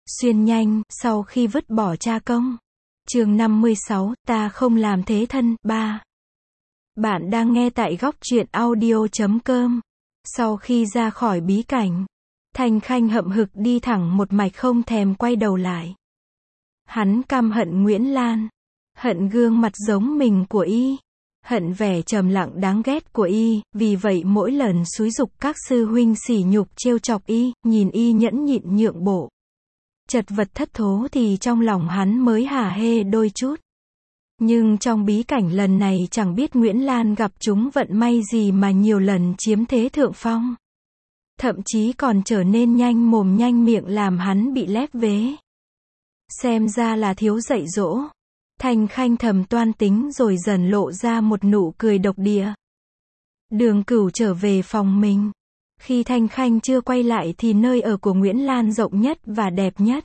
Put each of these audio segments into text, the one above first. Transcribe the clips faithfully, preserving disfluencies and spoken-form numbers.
Xuyên nhanh, sau khi vứt bỏ cha công. Chương năm mươi sáu, ta không làm thế thân, ba. Bạn đang nghe tại góc truyện audio chấm com. Sau khi ra khỏi bí cảnh, Thanh Khanh hậm hực đi thẳng một mạch không thèm quay đầu lại. Hắn căm hận Nguyễn Lan, hận gương mặt giống mình của y, hận vẻ trầm lặng đáng ghét của y, vì vậy mỗi lần xúi giục các sư huynh sỉ nhục trêu chọc y, nhìn y nhẫn nhịn nhượng bộ, chật vật thất thố thì trong lòng hắn mới hả hê đôi chút. Nhưng trong bí cảnh lần này chẳng biết Nguyễn Lan gặp chúng vận may gì mà nhiều lần chiếm thế thượng phong. Thậm chí còn trở nên nhanh mồm nhanh miệng làm hắn bị lép vế. Xem ra là thiếu dạy dỗ. Thanh Khanh thầm toan tính rồi dần lộ ra một nụ cười độc địa. Đường Cửu trở về phòng mình. Khi Thanh Khanh chưa quay lại thì nơi ở của Nguyễn Lan rộng nhất và đẹp nhất.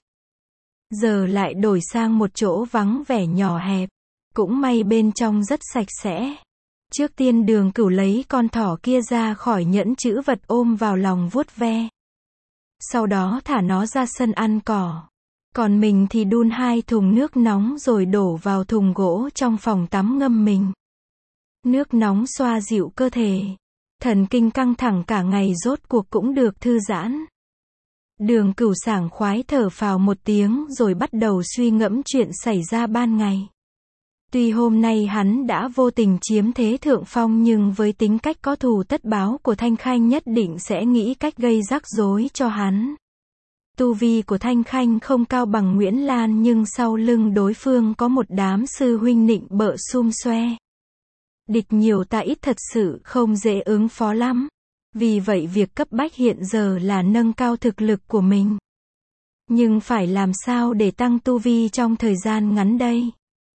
Giờ lại đổi sang một chỗ vắng vẻ nhỏ hẹp. Cũng may bên trong rất sạch sẽ. Trước tiên Đường Cửu lấy con thỏ kia ra khỏi nhẫn trữ vật ôm vào lòng vuốt ve. Sau đó thả nó ra sân ăn cỏ. Còn mình thì đun hai thùng nước nóng rồi đổ vào thùng gỗ trong phòng tắm ngâm mình. Nước nóng xoa dịu cơ thể. Thần kinh căng thẳng cả ngày rốt cuộc cũng được thư giãn. Đường Cửu sảng khoái thở phào một tiếng rồi bắt đầu suy ngẫm chuyện xảy ra ban ngày. Tuy hôm nay hắn đã vô tình chiếm thế thượng phong nhưng với tính cách có thù tất báo của Thanh Khanh nhất định sẽ nghĩ cách gây rắc rối cho hắn. Tu vi của Thanh Khanh không cao bằng Nguyễn Lan nhưng sau lưng đối phương có một đám sư huynh nịnh bợ xum xoe. Địch nhiều ta ít thật sự không dễ ứng phó lắm. Vì vậy việc cấp bách hiện giờ là nâng cao thực lực của mình. Nhưng phải làm sao để tăng tu vi trong thời gian ngắn đây?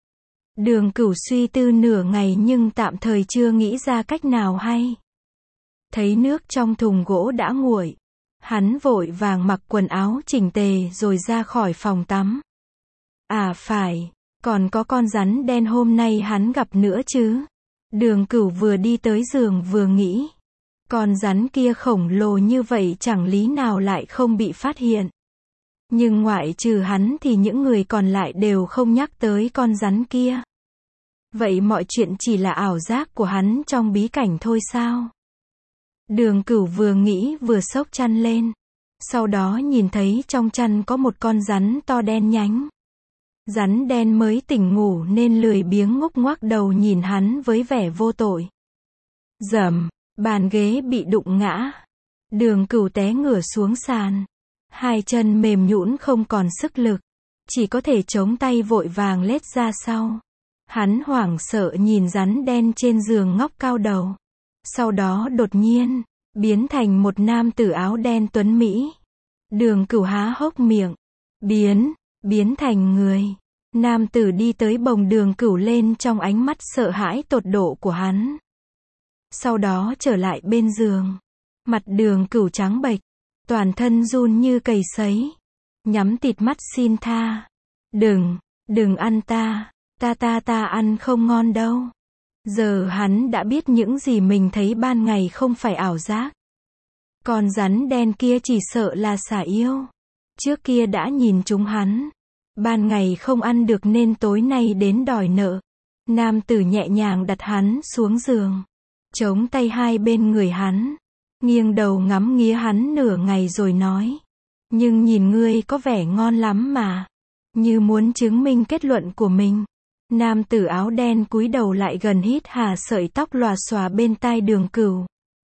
Đường Cửu suy tư nửa ngày nhưng tạm thời chưa nghĩ ra cách nào hay. Thấy nước trong thùng gỗ đã nguội. Hắn vội vàng mặc quần áo chỉnh tề rồi ra khỏi phòng tắm. À phải, còn có con rắn đen hôm nay hắn gặp nữa chứ. Đường Cửu vừa đi tới giường vừa nghĩ. Con rắn kia khổng lồ như vậy chẳng lý nào lại không bị phát hiện. Nhưng ngoại trừ hắn thì những người còn lại đều không nhắc tới con rắn kia. Vậy mọi chuyện chỉ là ảo giác của hắn trong bí cảnh thôi sao? Đường Cửu vừa nghĩ vừa xốc chăn lên. Sau đó nhìn thấy trong chăn có một con rắn to đen nhánh. Rắn đen mới tỉnh ngủ nên lười biếng ngúc ngoác đầu nhìn hắn với vẻ vô tội. Rầm, bàn ghế bị đụng ngã. Đường Cửu té ngửa xuống sàn. Hai chân mềm nhũn không còn sức lực. Chỉ có thể chống tay vội vàng lết ra sau. Hắn hoảng sợ nhìn rắn đen trên giường ngóc cao đầu. Sau đó đột nhiên, biến thành một nam tử áo đen tuấn Mỹ. Đường Cửu há hốc miệng. Biến, biến thành người. Nam tử đi tới bồng Đường Cửu lên trong ánh mắt sợ hãi tột độ của hắn. Sau đó trở lại bên giường. Mặt Đường Cửu trắng bệch. Toàn thân run như cầy sấy. Nhắm tịt mắt xin tha. Đừng, đừng ăn ta. Ta ta ta ăn không ngon đâu. Giờ hắn đã biết những gì mình thấy ban ngày không phải ảo giác. Con rắn đen kia chỉ sợ là xả yêu. Trước kia đã nhìn chúng hắn. Ban ngày không ăn được nên tối nay đến đòi nợ. Nam tử nhẹ nhàng đặt hắn xuống giường. Chống tay hai bên người hắn. Nghiêng đầu ngắm nghía hắn nửa ngày rồi nói. Nhưng nhìn ngươi có vẻ ngon lắm mà. Như muốn chứng minh kết luận của mình. Nam tử áo đen cúi đầu lại gần hít hà sợi tóc lòa xòa bên tai Đường Cửu.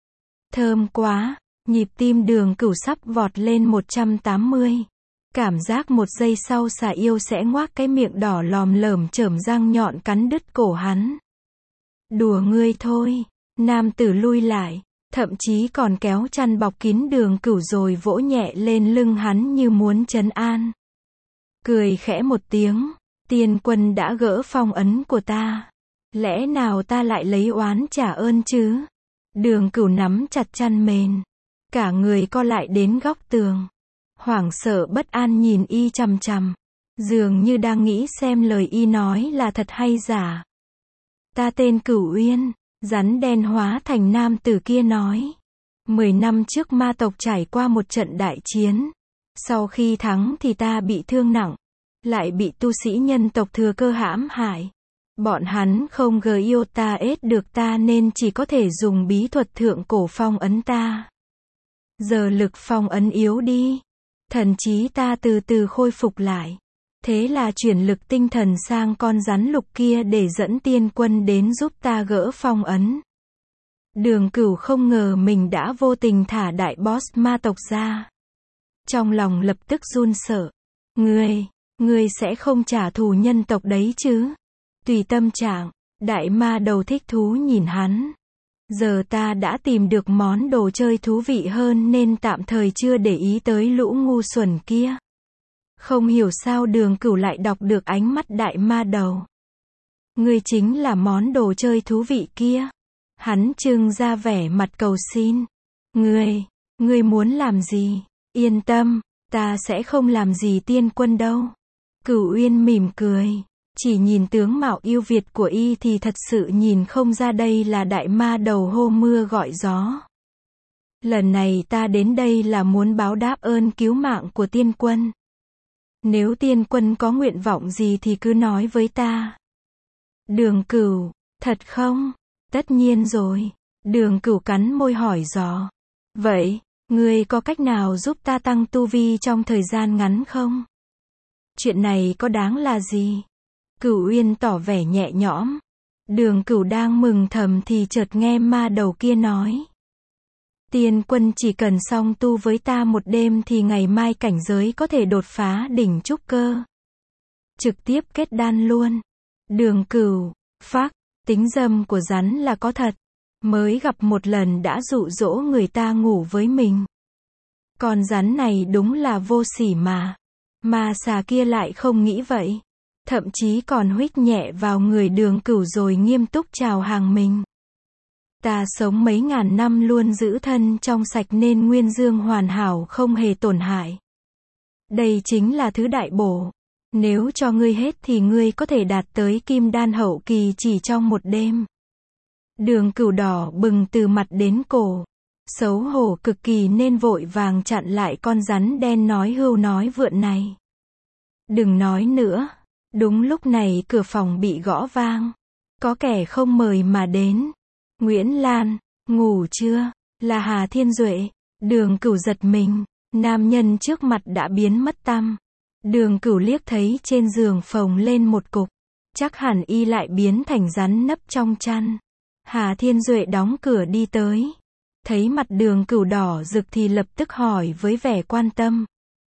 Thơm quá, nhịp tim Đường Cửu sắp vọt lên một trăm tám mươi. Cảm giác một giây sau xà yêu sẽ ngoác cái miệng đỏ lòm lởm chởm răng nhọn cắn đứt cổ hắn. Đùa ngươi thôi, nam tử lui lại, thậm chí còn kéo chăn bọc kín Đường Cửu rồi vỗ nhẹ lên lưng hắn như muốn trấn an. Cười khẽ một tiếng. Tiên quân đã gỡ phong ấn của ta. Lẽ nào ta lại lấy oán trả ơn chứ? Đường Cửu nắm chặt chăn mền. Cả người co lại đến góc tường. Hoảng sợ bất an nhìn y chằm chằm. Dường như đang nghĩ xem lời y nói là thật hay giả. Ta tên Cửu Uyên. Rắn đen hóa thành nam tử kia nói. Mười năm trước ma tộc trải qua một trận đại chiến. Sau khi thắng thì ta bị thương nặng, lại bị tu sĩ nhân tộc thừa cơ hãm hại. Bọn hắn không gờ yêu ta ết được ta nên chỉ có thể dùng bí thuật thượng cổ phong ấn ta. Giờ lực phong ấn yếu đi, thần trí ta từ từ khôi phục lại. Thế là chuyển lực tinh thần sang con rắn lục kia để dẫn tiên quân đến giúp ta gỡ phong ấn. Đường Cửu không ngờ mình đã vô tình thả đại boss ma tộc ra. Trong lòng lập tức run sợ. Ngươi, ngươi sẽ không trả thù nhân tộc đấy chứ? Tùy tâm trạng, đại ma đầu thích thú nhìn hắn. Giờ ta đã tìm được món đồ chơi thú vị hơn nên tạm thời chưa để ý tới lũ ngu xuẩn kia. Không hiểu sao Đường Cửu lại đọc được ánh mắt đại ma đầu. Ngươi chính là món đồ chơi thú vị kia. Hắn trưng ra vẻ mặt cầu xin. Ngươi, ngươi muốn làm gì? Yên tâm, ta sẽ không làm gì tiên quân đâu. Cửu Uyên mỉm cười. Chỉ nhìn tướng mạo yêu Việt của y thì thật sự nhìn không ra đây là đại ma đầu hô mưa gọi gió. Lần này ta đến đây là muốn báo đáp ơn cứu mạng của tiên quân. Nếu tiên quân có nguyện vọng gì thì cứ nói với ta. Đường Cửu, thật không? Tất nhiên rồi. Đường Cửu cắn môi hỏi dò. Vậy, ngươi có cách nào giúp ta tăng tu vi trong thời gian ngắn không? Chuyện này có đáng là gì? Cửu Uyên tỏ vẻ nhẹ nhõm. Đường Cửu đang mừng thầm thì chợt nghe ma đầu kia nói. Tiên quân chỉ cần song tu với ta một đêm thì ngày mai cảnh giới có thể đột phá đỉnh trúc cơ. Trực tiếp kết đan luôn. Đường Cửu, phác, tính dâm của rắn là có thật. Mới gặp một lần đã dụ dỗ người ta ngủ với mình. Con rắn này đúng là vô sỉ mà. Mà xà kia lại không nghĩ vậy. Thậm chí còn huých nhẹ vào người Đường Cửu rồi nghiêm túc chào hàng mình. Ta sống mấy ngàn năm luôn giữ thân trong sạch nên nguyên dương hoàn hảo không hề tổn hại. Đây chính là thứ đại bổ. Nếu cho ngươi hết thì ngươi có thể đạt tới kim đan hậu kỳ chỉ trong một đêm. Đường Cửu đỏ bừng từ mặt đến cổ. Xấu hổ cực kỳ nên vội vàng chặn lại con rắn đen nói hưu nói vượn này. Đừng nói nữa. Đúng lúc này cửa phòng bị gõ vang. Có kẻ không mời mà đến. Nguyễn Lan, ngủ chưa? Là Hà Thiên Duệ. Đường Cửu giật mình. Nam nhân trước mặt đã biến mất tăm. Đường Cửu liếc thấy trên giường phồng lên một cục. Chắc hẳn y lại biến thành rắn nấp trong chăn. Hà Thiên Duệ đóng cửa đi tới. Thấy mặt Đường Cửu đỏ rực thì lập tức hỏi với vẻ quan tâm.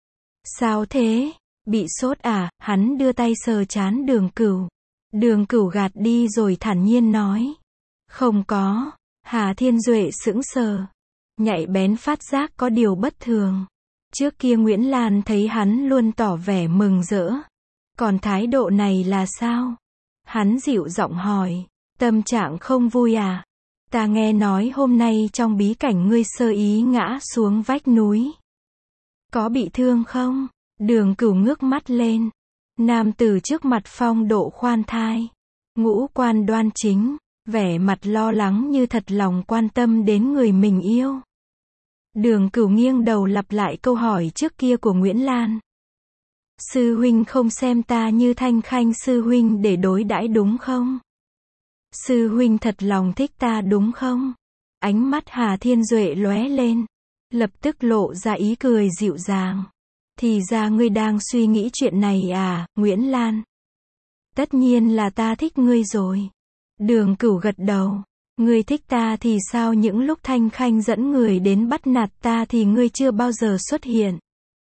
Sao thế? Bị sốt à? Hắn đưa tay sờ trán Đường Cửu. Đường Cửu gạt đi rồi thản nhiên nói. Không có. Hà Thiên Duệ sững sờ. Nhạy bén phát giác có điều bất thường. Trước kia Nguyễn Lan thấy hắn luôn tỏ vẻ mừng rỡ. Còn thái độ này là sao? Hắn dịu giọng hỏi. Tâm trạng không vui à? Ta nghe nói hôm nay trong bí cảnh ngươi sơ ý ngã xuống vách núi. Có bị thương không? Đường Cửu ngước mắt lên. Nam tử trước mặt phong độ khoan thai. Ngũ quan đoan chính. Vẻ mặt lo lắng như thật lòng quan tâm đến người mình yêu. Đường Cửu nghiêng đầu lặp lại câu hỏi trước kia của Nguyễn Lan. Sư huynh không xem ta như Thanh Khanh sư huynh để đối đãi đúng không? Sư huynh thật lòng thích ta đúng không? Ánh mắt Hà Thiên Duệ lóe lên. Lập tức lộ ra ý cười dịu dàng. Thì ra ngươi đang suy nghĩ chuyện này à, Nguyễn Lan? Tất nhiên là ta thích ngươi rồi. Đường Cửu gật đầu. Ngươi thích ta thì sao những lúc Thanh Khanh dẫn người đến bắt nạt ta thì ngươi chưa bao giờ xuất hiện?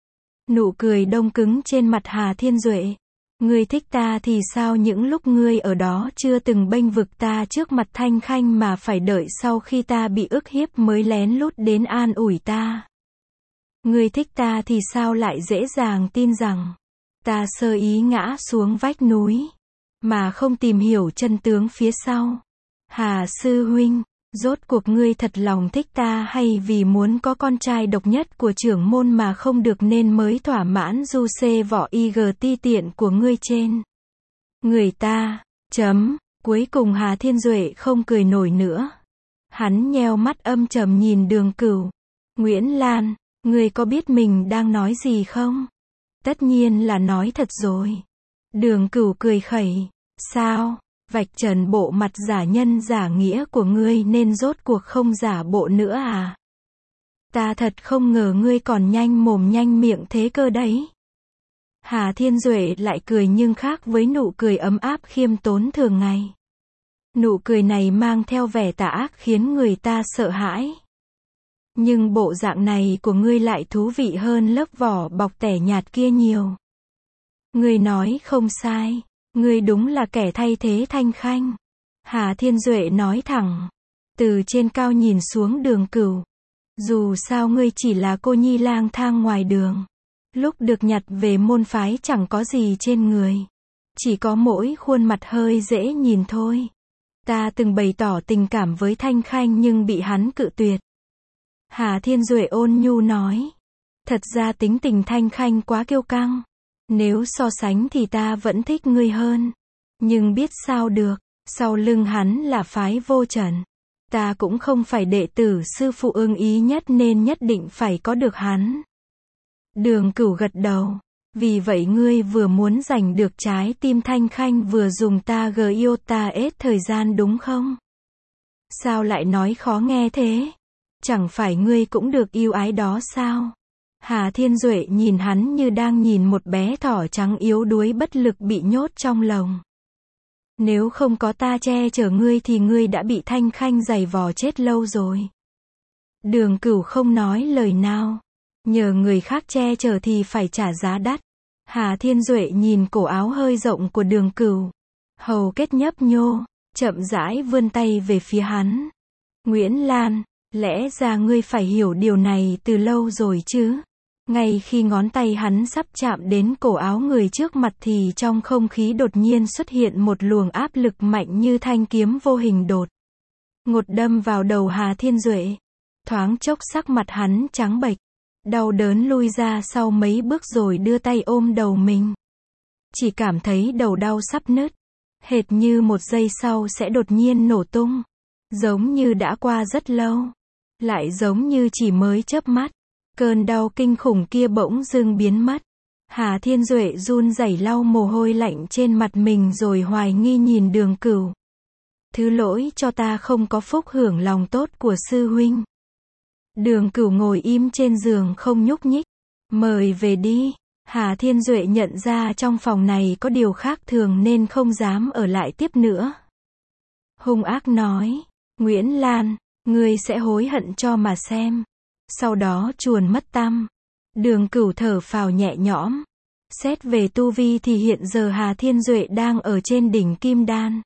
Nụ cười đông cứng trên mặt Hà Thiên Duệ. Ngươi thích ta thì sao những lúc ngươi ở đó chưa từng bênh vực ta trước mặt Thanh Khanh mà phải đợi sau khi ta bị ức hiếp mới lén lút đến an ủi ta? Ngươi thích ta thì sao lại dễ dàng tin rằng ta sơ ý ngã xuống vách núi mà không tìm hiểu chân tướng phía sau? Hà sư huynh, rốt cuộc ngươi thật lòng thích ta hay vì muốn có con trai độc nhất của trưởng môn mà không được nên mới thỏa mãn du xê võ y gờ ti tiện của ngươi trên người ta? Chấm. Cuối cùng Hà Thiên Duệ không cười nổi nữa. Hắn nheo mắt âm trầm nhìn Đường Cửu. Nguyễn Lan, Ngươi có biết mình đang nói gì không? Tất nhiên là nói thật rồi. Đường Cửu cười khẩy. Sao? Vạch trần bộ mặt giả nhân giả nghĩa của ngươi nên rốt cuộc không giả bộ nữa à? Ta thật không ngờ ngươi còn nhanh mồm nhanh miệng thế cơ đấy. Hà Thiên Duệ lại cười nhưng khác với nụ cười ấm áp khiêm tốn thường ngày. Nụ cười này mang theo vẻ tà ác khiến người ta sợ hãi. Nhưng bộ dạng này của ngươi lại thú vị hơn lớp vỏ bọc tẻ nhạt kia nhiều. Ngươi nói không sai, ngươi đúng là kẻ thay thế Thanh Khanh. Hà Thiên Duệ nói thẳng, từ trên cao nhìn xuống Đường Cửu. Dù sao ngươi chỉ là cô nhi lang thang ngoài đường. Lúc được nhặt về môn phái chẳng có gì trên người. Chỉ có mỗi khuôn mặt hơi dễ nhìn thôi. Ta từng bày tỏ tình cảm với Thanh Khanh nhưng bị hắn cự tuyệt. Hà Thiên Duệ ôn nhu nói. Thật ra tính tình Thanh Khanh quá kiêu căng. Nếu so sánh thì ta vẫn thích ngươi hơn. Nhưng biết sao được, sau lưng hắn là phái Vô Trần. Ta cũng không phải đệ tử sư phụ ưng ý nhất nên nhất định phải có được hắn. Đường Cửu gật đầu. Vì vậy ngươi vừa muốn giành được trái tim Thanh Khanh vừa dùng ta gờ yêu ta ết thời gian đúng không? Sao lại nói khó nghe thế? Chẳng phải ngươi cũng được yêu ái đó sao? Hà Thiên Duệ nhìn hắn như đang nhìn một bé thỏ trắng yếu đuối bất lực bị nhốt trong lồng. Nếu không có ta che chở ngươi thì ngươi đã bị Thanh Khanh giày vò chết lâu rồi. Đường Cửu không nói lời nào. Nhờ người khác che chở thì phải trả giá đắt. Hà Thiên Duệ nhìn cổ áo hơi rộng của Đường Cửu. Hầu kết nhấp nhô, chậm rãi vươn tay về phía hắn. Nguyễn Lan, lẽ ra ngươi phải hiểu điều này từ lâu rồi chứ. Ngay khi ngón tay hắn sắp chạm đến cổ áo người trước mặt thì trong không khí đột nhiên xuất hiện một luồng áp lực mạnh như thanh kiếm vô hình đột ngột đâm vào đầu Hà Thiên Duệ. Thoáng chốc sắc mặt hắn trắng bệch, đau đớn lui ra sau mấy bước rồi đưa tay ôm đầu mình. Chỉ cảm thấy đầu đau sắp nứt, hệt như một giây sau sẽ đột nhiên nổ tung. Giống như đã qua rất lâu, lại giống như chỉ mới chớp mắt. Cơn đau kinh khủng kia bỗng dưng biến mất. Hà Thiên Duệ run rẩy lau mồ hôi lạnh trên mặt mình rồi hoài nghi nhìn Đường Cửu. Thứ lỗi cho ta không có phúc hưởng lòng tốt của sư huynh. Đường Cửu ngồi im trên giường không nhúc nhích. Mời về đi. Hà Thiên Duệ nhận ra trong phòng này có điều khác thường nên không dám ở lại tiếp nữa. Hung ác nói. Nguyễn Lan, ngươi sẽ hối hận cho mà xem. Sau đó chuồn mất tăm. Đường Cửu thở phào nhẹ nhõm. Xét về tu vi thì hiện giờ Hà Thiên Duệ đang ở trên đỉnh Kim Đan.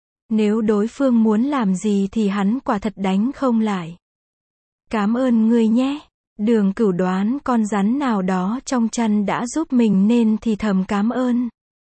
Nếu đối phương muốn làm gì thì hắn quả thật đánh không lại. Cảm ơn ngươi nhé. Đường Cửu đoán con rắn nào đó trong chăn đã giúp mình nên thì thầm cảm ơn.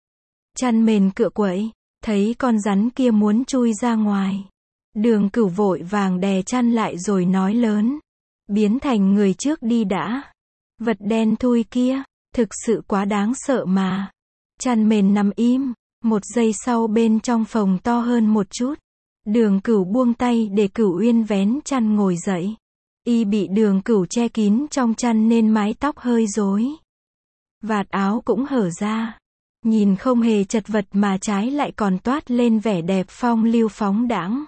Chăn mền cựa quậy, thấy con rắn kia muốn chui ra ngoài. Đường Cửu vội vàng đè chăn lại rồi nói lớn. Biến thành người trước đi đã. Vật đen thui kia, thực sự quá đáng sợ mà. Chăn mền nằm im, một giây sau bên trong phòng to hơn một chút. Đường Cửu buông tay để Cửu Uyên vén chăn ngồi dậy. Y bị Đường Cửu che kín trong chăn nên mái tóc hơi rối. Vạt áo cũng hở ra. Nhìn không hề chật vật mà trái lại còn toát lên vẻ đẹp phong lưu phóng đãng.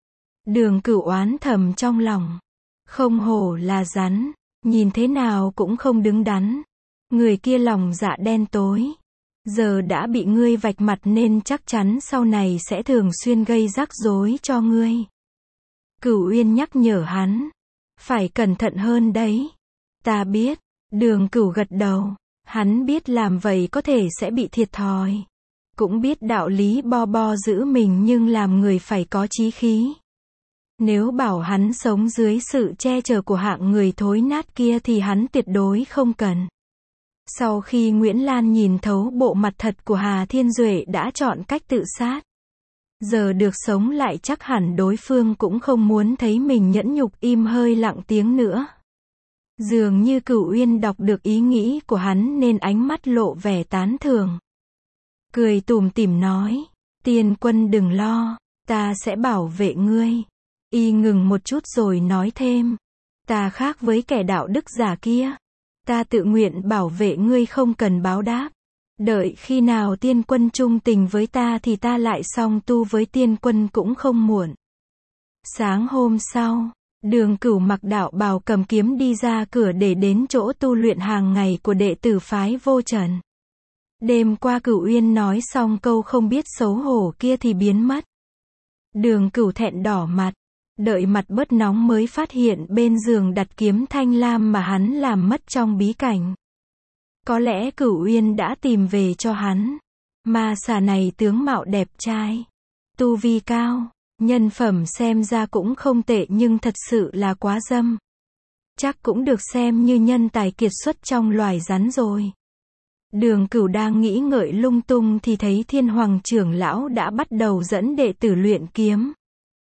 Đường Cửu oán thầm trong lòng. Không hổ là rắn, nhìn thế nào cũng không đứng đắn. Người kia lòng dạ đen tối. Giờ đã bị ngươi vạch mặt nên chắc chắn sau này sẽ thường xuyên gây rắc rối cho ngươi. Cửu Uyên nhắc nhở hắn. Phải cẩn thận hơn đấy. Ta biết. Đường Cửu gật đầu. Hắn biết làm vậy có thể sẽ bị thiệt thòi. Cũng biết đạo lý bo bo giữ mình nhưng làm người phải có chí khí. Nếu bảo hắn sống dưới sự che chở của hạng người thối nát kia thì hắn tuyệt đối không cần. Sau khi Nguyễn Lan nhìn thấu bộ mặt thật của Hà Thiên Duệ đã chọn cách tự sát. Giờ được sống lại chắc hẳn đối phương cũng không muốn thấy mình nhẫn nhục im hơi lặng tiếng nữa. Dường như Cửu Uyên đọc được ý nghĩ của hắn nên ánh mắt lộ vẻ tán thưởng. Cười tủm tỉm nói. Tiên quân đừng lo, ta sẽ bảo vệ ngươi. Y ngừng một chút rồi nói thêm. Ta khác với kẻ đạo đức giả kia. Ta tự nguyện bảo vệ ngươi không cần báo đáp. Đợi khi nào tiên quân trung tình với ta thì ta lại song tu với tiên quân cũng không muộn. Sáng hôm sau, Đường Cửu mặc đạo bào cầm kiếm đi ra cửa để đến chỗ tu luyện hàng ngày của đệ tử phái Vô Trần. Đêm qua Cửu Uyên nói xong câu không biết xấu hổ kia thì biến mất. Đường Cửu thẹn đỏ mặt, đợi mặt bớt nóng mới phát hiện bên giường đặt kiếm thanh lam mà hắn làm mất trong bí cảnh. Có lẽ Cửu Uyên đã tìm về cho hắn. Ma xà này tướng mạo đẹp trai, tu vi cao, nhân phẩm xem ra cũng không tệ nhưng thật sự là quá dâm. Chắc cũng được xem như nhân tài kiệt xuất trong loài rắn rồi. Đường Cửu đang nghĩ ngợi lung tung thì thấy Thiên Hoàng trưởng lão đã bắt đầu dẫn đệ tử luyện kiếm.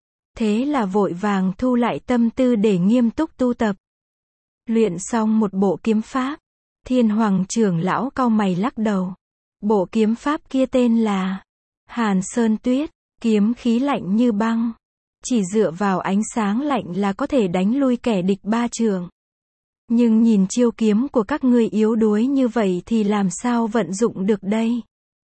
Thế là vội vàng thu lại tâm tư để nghiêm túc tu tập. Luyện xong một bộ kiếm pháp, Thiên Hoàng trưởng lão cau mày lắc đầu. Bộ kiếm pháp kia tên là Hàn Sơn Tuyết, kiếm khí lạnh như băng. Chỉ dựa vào ánh sáng lạnh là có thể đánh lui kẻ địch ba trượng. Nhưng nhìn chiêu kiếm của các ngươi yếu đuối như vậy thì làm sao vận dụng được đây?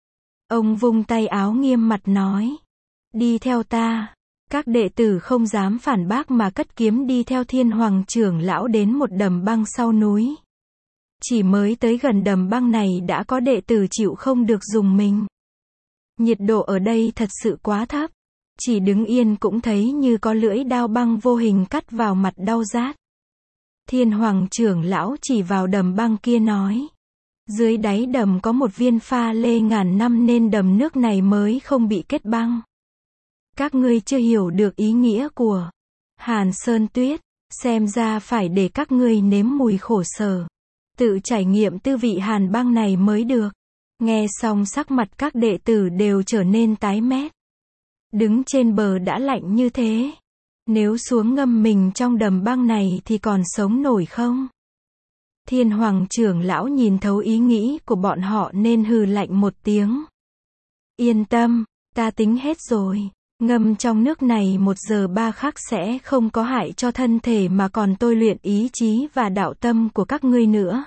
Ông vung tay áo nghiêm mặt nói. Đi theo ta. Các đệ tử không dám phản bác mà cất kiếm đi theo Thiên Hoàng trưởng lão đến một đầm băng sau núi. Chỉ mới tới gần đầm băng này đã có đệ tử chịu không được dùng mình. Nhiệt độ ở đây thật sự quá thấp. Chỉ đứng yên cũng thấy như có lưỡi đao băng vô hình cắt vào mặt đau rát. Thiên Hoàng trưởng lão chỉ vào đầm băng kia nói. Dưới đáy đầm có một viên pha lê ngàn năm nên đầm nước này mới không bị kết băng. Các ngươi chưa hiểu được ý nghĩa của Hàn Sơn Tuyết, xem ra phải để các ngươi nếm mùi khổ sở. Tự trải nghiệm tư vị hàn băng này mới được. Nghe xong sắc mặt các đệ tử đều trở nên tái mét. Đứng trên bờ đã lạnh như thế. Nếu xuống ngâm mình trong đầm băng này thì còn sống nổi không? Thiên Hoàng trưởng lão nhìn thấu ý nghĩ của bọn họ nên hừ lạnh một tiếng. Yên tâm, ta tính hết rồi. Ngâm trong nước này một giờ ba khắc sẽ không có hại cho thân thể mà còn tôi luyện ý chí và đạo tâm của các ngươi nữa.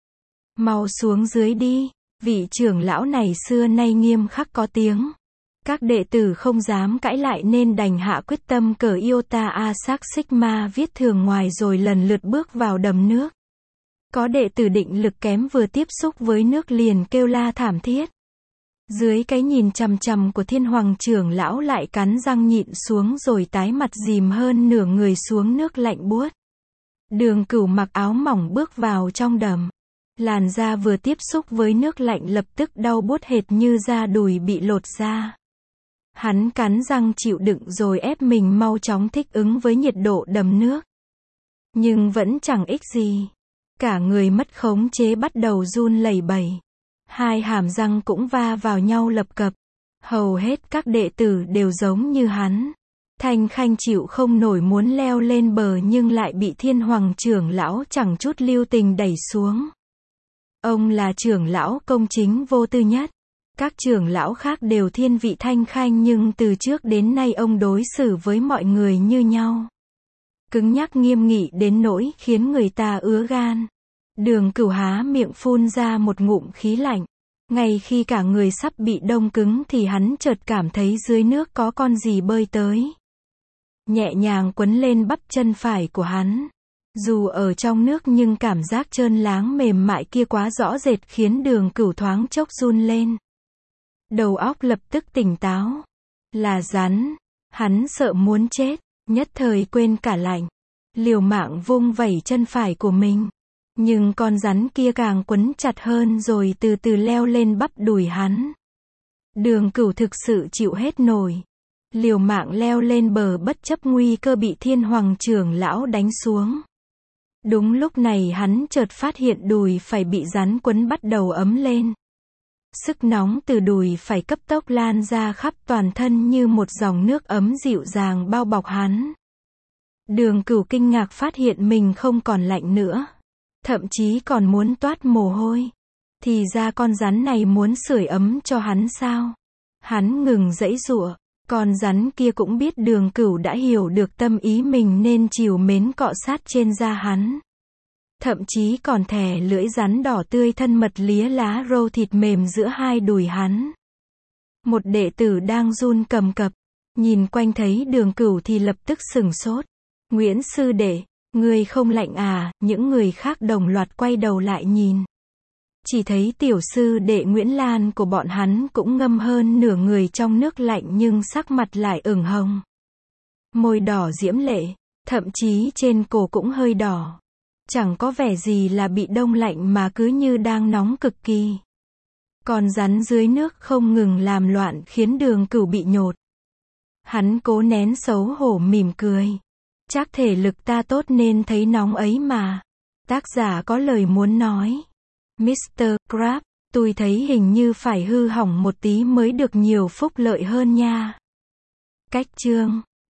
Mau xuống dưới đi, vị trưởng lão này xưa nay nghiêm khắc có tiếng. Các đệ tử không dám cãi lại nên đành hạ quyết tâm cởi Iota Asac Sigma viết thường ngoài rồi lần lượt bước vào đầm nước. Có đệ tử định lực kém vừa tiếp xúc với nước liền kêu la thảm thiết. Dưới cái nhìn chằm chằm của Thiên Hoàng trưởng lão lại cắn răng nhịn xuống rồi tái mặt dìm hơn nửa người xuống nước lạnh buốt. Đường Cửu mặc áo mỏng bước vào trong đầm. Làn da vừa tiếp xúc với nước lạnh lập tức đau buốt hệt như da đùi bị lột ra. Hắn cắn răng chịu đựng rồi ép mình mau chóng thích ứng với nhiệt độ đầm nước. Nhưng vẫn chẳng ích gì. Cả người mất khống chế bắt đầu run lẩy bẩy. Hai hàm răng cũng va vào nhau lập cập. Hầu hết các đệ tử đều giống như hắn. Thanh Khanh chịu không nổi muốn leo lên bờ nhưng lại bị Thiên Hoàng trưởng lão chẳng chút lưu tình đẩy xuống. Ông là trưởng lão công chính vô tư nhất. Các trưởng lão khác đều thiên vị Thanh Khanh nhưng từ trước đến nay ông đối xử với mọi người như nhau. Cứng nhắc nghiêm nghị đến nỗi khiến người ta ứa gan. Đường Cửu há miệng phun ra một ngụm khí lạnh. Ngay khi cả người sắp bị đông cứng thì hắn chợt cảm thấy dưới nước có con gì bơi tới. Nhẹ nhàng quấn lên bắp chân phải của hắn. Dù ở trong nước nhưng cảm giác trơn láng mềm mại kia quá rõ rệt khiến Đường Cửu thoáng chốc run lên. Đầu óc lập tức tỉnh táo. Là rắn. Hắn sợ muốn chết, nhất thời quên cả lạnh. Liều mạng vung vẩy chân phải của mình. Nhưng con rắn kia càng quấn chặt hơn rồi từ từ leo lên bắp đùi hắn. Đường Cửu thực sự chịu hết nổi. Liều mạng leo lên bờ bất chấp nguy cơ bị Thiên Hoàng trưởng lão đánh xuống. Đúng lúc này hắn chợt phát hiện đùi phải bị rắn quấn bắt đầu ấm lên. Sức nóng từ đùi phải cấp tốc lan ra khắp toàn thân như một dòng nước ấm dịu dàng bao bọc hắn. Đường Cửu kinh ngạc phát hiện mình không còn lạnh nữa. Thậm chí còn muốn toát mồ hôi. Thì ra con rắn này muốn sưởi ấm cho hắn sao? Hắn ngừng giãy giụa, Con rắn kia cũng biết Đường Cửu đã hiểu được tâm ý mình nên trìu mến cọ sát trên da hắn. Thậm chí còn thè lưỡi rắn đỏ tươi thân mật lía lá râu thịt mềm giữa hai đùi hắn. Một đệ tử đang run cầm cập, nhìn quanh thấy Đường Cửu thì lập tức sửng sốt. Nguyễn sư đệ, ngươi không lạnh à? Những người khác đồng loạt quay đầu lại nhìn. Chỉ thấy tiểu sư đệ Nguyễn Lan của bọn hắn cũng ngâm hơn nửa người trong nước lạnh nhưng sắc mặt lại ửng hồng. Môi đỏ diễm lệ, thậm chí trên cổ cũng hơi đỏ. Chẳng có vẻ gì là bị đông lạnh mà cứ như đang nóng cực kỳ. Con rắn dưới nước không ngừng làm loạn khiến Đường Cửu bị nhột. Hắn cố nén xấu hổ mỉm cười. Chắc thể lực ta tốt nên thấy nóng ấy mà. Tác giả có lời muốn nói. mít tơ Crab, tôi thấy hình như phải hư hỏng một tí mới được nhiều phúc lợi hơn nha. Cách chương